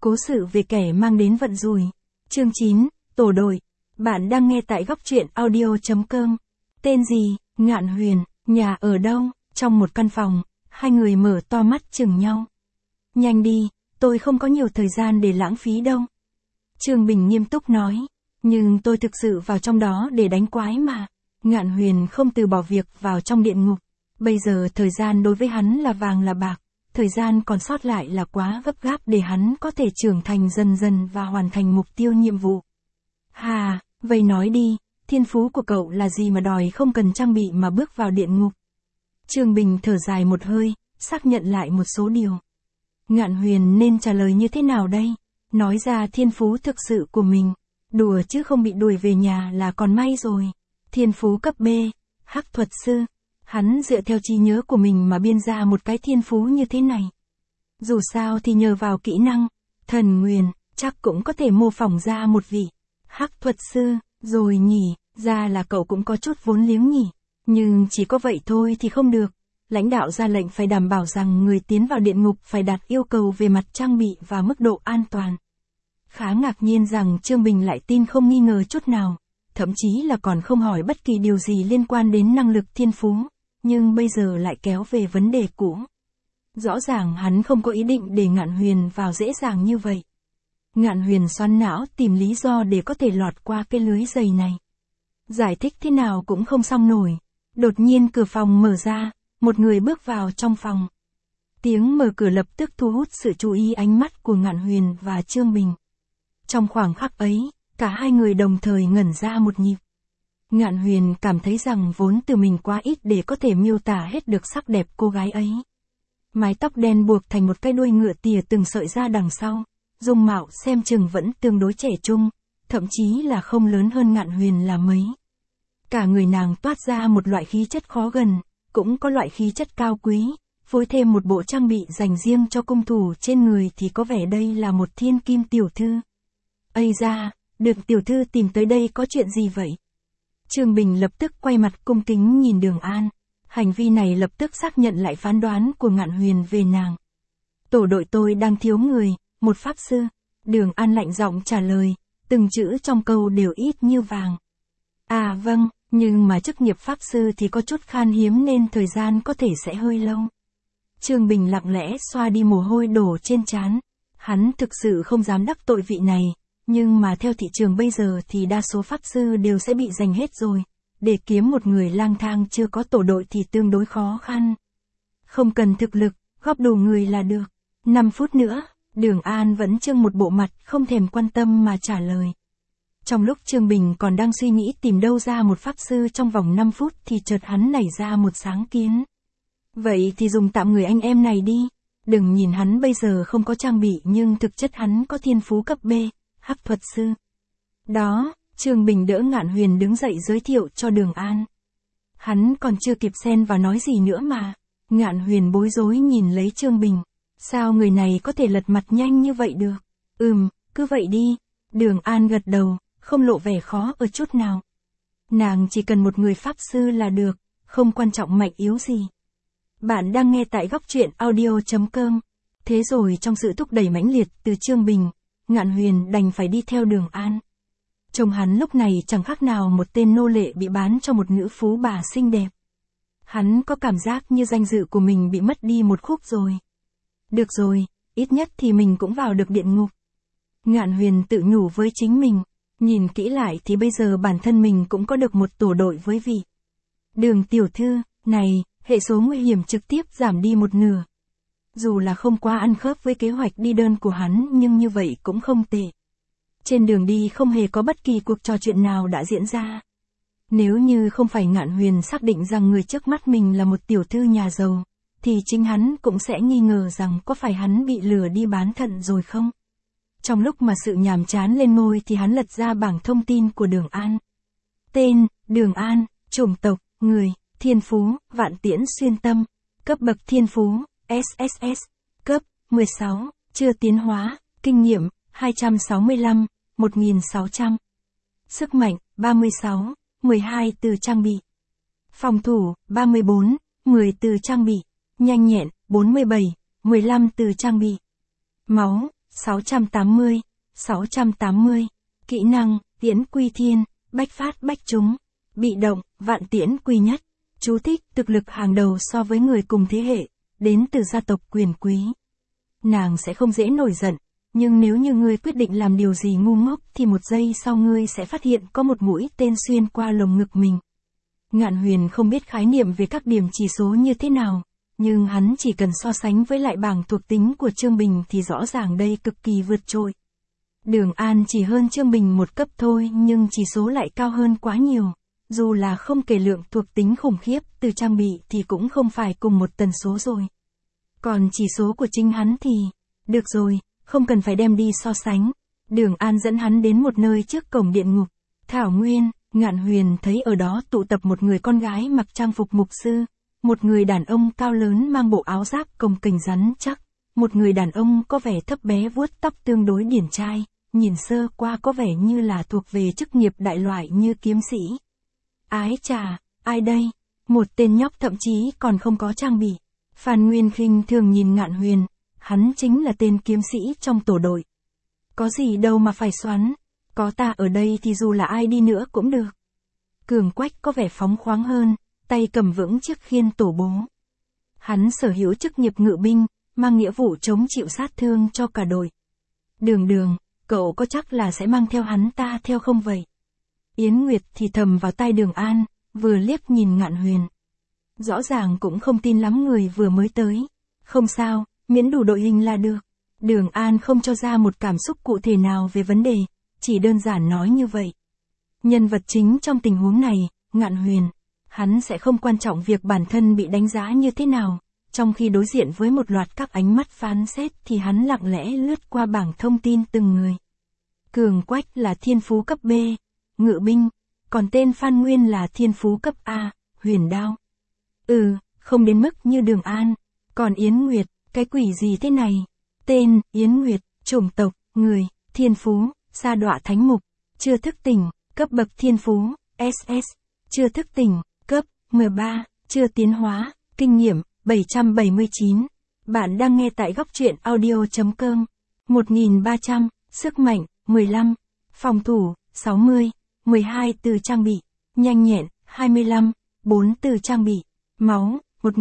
Cố sự về kẻ mang đến vận rủi. Chương 9, tổ đội. Bạn đang nghe tại góc truyện audio.com. Tên gì? Ngạn Huyền. Nhà ở đâu? Trong một căn phòng, hai người mở to mắt chừng nhau. Nhanh đi, tôi không có nhiều thời gian để lãng phí đâu. Trương Bình nghiêm túc nói. Nhưng tôi thực sự vào trong đó để đánh quái mà. Ngạn Huyền không từ bỏ việc vào trong địa ngục. Bây giờ thời gian đối với hắn là vàng là bạc. Thời gian còn sót lại là quá gấp gáp để hắn có thể trưởng thành dần dần và hoàn thành mục tiêu nhiệm vụ. Hà, vậy nói đi, thiên phú của cậu là gì mà đòi không cần trang bị mà bước vào địa ngục? Trương Bình thở dài một hơi, xác nhận lại một số điều. Ngạn Huyền nên trả lời như thế nào đây? Nói ra thiên phú thực sự của mình. Đùa chứ không bị đuổi về nhà là còn may rồi. Thiên phú cấp B, hắc thuật sư. Hắn dựa theo trí nhớ của mình mà biên ra một cái thiên phú như thế này. Dù sao thì nhờ vào kỹ năng, thần nguyền, chắc cũng có thể mô phỏng ra một vị hắc thuật sư, rồi nhỉ, ra là cậu cũng có chút vốn liếng nhỉ. Nhưng chỉ có vậy thôi thì không được. Lãnh đạo ra lệnh phải đảm bảo rằng người tiến vào địa ngục phải đạt yêu cầu về mặt trang bị và mức độ an toàn. Khá ngạc nhiên rằng Trương Bình lại tin không nghi ngờ chút nào, thậm chí là còn không hỏi bất kỳ điều gì liên quan đến năng lực thiên phú, nhưng bây giờ lại kéo về vấn đề cũ. Rõ ràng hắn không có ý định để Ngạn Huyền vào dễ dàng như vậy. Ngạn Huyền xoắn não tìm lý do để có thể lọt qua cái lưới dày này. Giải thích thế nào cũng không xong nổi. Đột nhiên cửa phòng mở ra, một người bước vào trong phòng. Tiếng mở cửa lập tức thu hút sự chú ý ánh mắt của Ngạn Huyền và Trương Bình. Trong khoảng khắc ấy, cả hai người đồng thời ngẩn ra một nhịp. Ngạn Huyền cảm thấy rằng vốn từ mình quá ít để có thể miêu tả hết được sắc đẹp cô gái ấy. Mái tóc đen buộc thành một cái đuôi ngựa tỉa từng sợi ra đằng sau, dung mạo xem chừng vẫn tương đối trẻ trung, thậm chí là không lớn hơn Ngạn Huyền là mấy. Cả người nàng toát ra một loại khí chất khó gần, cũng có loại khí chất cao quý, phối thêm một bộ trang bị dành riêng cho cung thủ trên người thì có vẻ đây là một thiên kim tiểu thư. Ây da, được tiểu thư tìm tới đây có chuyện gì vậy? Trương Bình lập tức quay mặt cung kính nhìn Đường An. Hành vi này lập tức xác nhận lại phán đoán của Ngạn Huyền về nàng. Tổ đội tôi đang thiếu người, một pháp sư. Đường An lạnh giọng trả lời, từng chữ trong câu đều ít như vàng. À vâng, nhưng mà chức nghiệp pháp sư thì có chút khan hiếm nên thời gian có thể sẽ hơi lâu. Trương Bình lặng lẽ xoa đi mồ hôi đổ trên trán. Hắn thực sự không dám đắc tội vị này. Nhưng mà theo thị trường bây giờ thì đa số pháp sư đều sẽ bị giành hết rồi. Để kiếm một người lang thang chưa có tổ đội thì tương đối khó khăn. Không cần thực lực, góp đủ người là được. 5 phút nữa, Đường An vẫn trưng một bộ mặt không thèm quan tâm mà trả lời. Trong lúc Trương Bình còn đang suy nghĩ tìm đâu ra một pháp sư trong vòng 5 phút thì chợt hắn nảy ra một sáng kiến. Vậy thì dùng tạm người anh em này đi. Đừng nhìn hắn bây giờ không có trang bị nhưng thực chất hắn có thiên phú cấp B. Hắc thuật sư. Đó, Trương Bình đỡ Ngạn Huyền đứng dậy giới thiệu cho Đường An. Hắn còn chưa kịp xen vào nói gì nữa mà. Ngạn Huyền bối rối nhìn lấy Trương Bình. Sao người này có thể lật mặt nhanh như vậy được? Cứ vậy đi. Đường An gật đầu, không lộ vẻ khó ở chút nào. Nàng chỉ cần một người pháp sư là được, không quan trọng mạnh yếu gì. Bạn đang nghe tại góc truyện audio.com. Thế rồi trong sự thúc đẩy mãnh liệt từ Trương Bình, Ngạn Huyền đành phải đi theo Đường An. Trông hắn lúc này chẳng khác nào một tên nô lệ bị bán cho một nữ phú bà xinh đẹp. Hắn có cảm giác như danh dự của mình bị mất đi một khúc rồi. Được rồi, ít nhất thì mình cũng vào được địa ngục. Ngạn Huyền tự nhủ với chính mình, nhìn kỹ lại thì bây giờ bản thân mình cũng có được một tổ đội với vị Đường tiểu thư, này, hệ số nguy hiểm trực tiếp giảm đi một nửa. Dù là không quá ăn khớp với kế hoạch đi đơn của hắn nhưng như vậy cũng không tệ. Trên đường đi không hề có bất kỳ cuộc trò chuyện nào đã diễn ra. Nếu như không phải Ngạn Huyền xác định rằng người trước mắt mình là một tiểu thư nhà giàu, thì chính hắn cũng sẽ nghi ngờ rằng có phải hắn bị lừa đi bán thận rồi không. Trong lúc mà sự nhàm chán lên ngôi thì hắn lật ra bảng thông tin của Đường An. Tên, Đường An, chủng tộc, người, thiên phú, vạn tiễn xuyên tâm, cấp bậc thiên phú, SSS, cấp, 16, chưa tiến hóa, kinh nghiệm, 265, 1600. Sức mạnh, 36, 12 từ trang bị. Phòng thủ, 34, 10 từ trang bị. Nhanh nhẹn, 47, 15 từ trang bị. Máu, 680. Kỹ năng, tiễn quy thiên, bách phát bách trúng. Bị động, vạn tiễn quy nhất. Chú thích, thực lực hàng đầu so với người cùng thế hệ, đến từ gia tộc quyền quý. Nàng sẽ không dễ nổi giận, nhưng nếu như ngươi quyết định làm điều gì ngu ngốc thì một giây sau ngươi sẽ phát hiện có một mũi tên xuyên qua lồng ngực mình. Ngạn Huyền không biết khái niệm về các điểm chỉ số như thế nào, nhưng hắn chỉ cần so sánh với lại bảng thuộc tính của Trương Bình thì rõ ràng đây cực kỳ vượt trội. Đường An chỉ hơn Trương Bình một cấp thôi nhưng chỉ số lại cao hơn quá nhiều. Dù là không kể lượng thuộc tính khủng khiếp từ trang bị thì cũng không phải cùng một tần số rồi. Còn chỉ số của chính hắn thì, được rồi, không cần phải đem đi so sánh. Đường An dẫn hắn đến một nơi trước cổng điện ngục. Thảo Nguyên, Ngạn Huyền thấy ở đó tụ tập một người con gái mặc trang phục mục sư, một người đàn ông cao lớn mang bộ áo giáp cồng kềnh rắn chắc, một người đàn ông có vẻ thấp bé vuốt tóc tương đối điển trai, nhìn sơ qua có vẻ như là thuộc về chức nghiệp đại loại như kiếm sĩ. Ái chà, ai đây? Một tên nhóc thậm chí còn không có trang bị. Phan Nguyên khinh thường nhìn Ngạn Huyền, hắn chính là tên kiếm sĩ trong tổ đội. Có gì đâu mà phải xoắn, có ta ở đây thì dù là ai đi nữa cũng được. Cường Quách có vẻ phóng khoáng hơn, tay cầm vững chiếc khiên tổ bố. Hắn sở hữu chức nghiệp ngự binh, mang nghĩa vụ chống chịu sát thương cho cả đội. Đường, cậu có chắc là sẽ mang theo hắn ta theo không vậy? Yến Nguyệt thì thầm vào tai Đường An, vừa liếc nhìn Ngạn Huyền. Rõ ràng cũng không tin lắm người vừa mới tới. Không sao, miễn đủ đội hình là được. Đường An không cho ra một cảm xúc cụ thể nào về vấn đề, chỉ đơn giản nói như vậy. Nhân vật chính trong tình huống này, Ngạn Huyền, hắn sẽ không quan trọng việc bản thân bị đánh giá như thế nào, trong khi đối diện với một loạt các ánh mắt phán xét thì hắn lặng lẽ lướt qua bảng thông tin từng người. Cường Quách là thiên phú cấp B, ngự binh, còn tên Phan Nguyên là thiên phú cấp A, huyền đao. Không đến mức như Đường An. Còn Yến Nguyệt, cái quỷ gì thế này? Tên, Yến Nguyệt, chủng tộc, người, thiên phú, sa đọa thánh mục, chưa thức tỉnh, cấp bậc thiên phú, SS, chưa thức tỉnh, cấp 13, chưa tiến hóa, kinh nghiệm, 779. Bạn đang nghe tại góc truyện audio.com. 1300, sức mạnh, 15, phòng thủ, 60, 12 từ trang bị, nhanh nhẹn, 25, 4 từ trang bị, máu,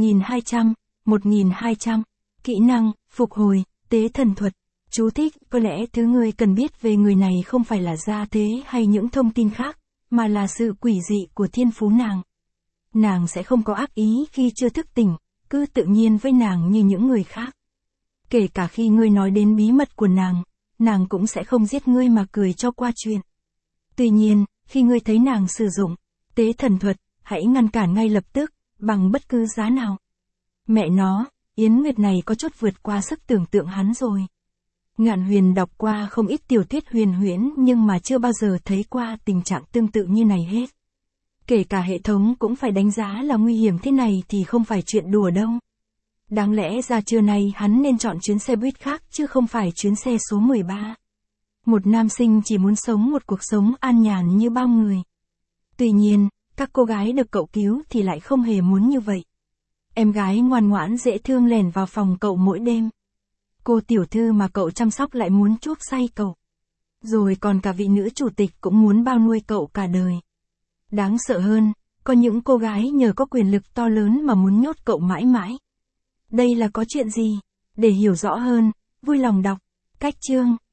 1200, kỹ năng, phục hồi, tế thần thuật. Chú thích, có lẽ thứ ngươi cần biết về người này không phải là gia thế hay những thông tin khác, mà là sự quỷ dị của thiên phú nàng. Nàng sẽ không có ác ý khi chưa thức tỉnh, cứ tự nhiên với nàng như những người khác. Kể cả khi ngươi nói đến bí mật của nàng cũng sẽ không giết ngươi mà cười cho qua chuyện. Tuy nhiên, khi ngươi thấy nàng sử dụng tế thần thuật, hãy ngăn cản ngay lập tức, bằng bất cứ giá nào. Mẹ nó, Yến Nguyệt này có chút vượt qua sức tưởng tượng hắn rồi. Ngạn Huyền đọc qua không ít tiểu thuyết huyền huyễn nhưng mà chưa bao giờ thấy qua tình trạng tương tự như này hết. Kể cả hệ thống cũng phải đánh giá là nguy hiểm thế này thì không phải chuyện đùa đâu. Đáng lẽ ra trưa nay hắn nên chọn chuyến xe buýt khác chứ không phải chuyến xe số 13. Một nam sinh chỉ muốn sống một cuộc sống an nhàn như bao người. Tuy nhiên, các cô gái được cậu cứu thì lại không hề muốn như vậy. Em gái ngoan ngoãn dễ thương lèn vào phòng cậu mỗi đêm. Cô tiểu thư mà cậu chăm sóc lại muốn chuốc say cậu. Rồi còn cả vị nữ chủ tịch cũng muốn bao nuôi cậu cả đời. Đáng sợ hơn, có những cô gái nhờ có quyền lực to lớn mà muốn nhốt cậu mãi mãi. Đây là có chuyện gì? Để hiểu rõ hơn, vui lòng đọc. Cách chương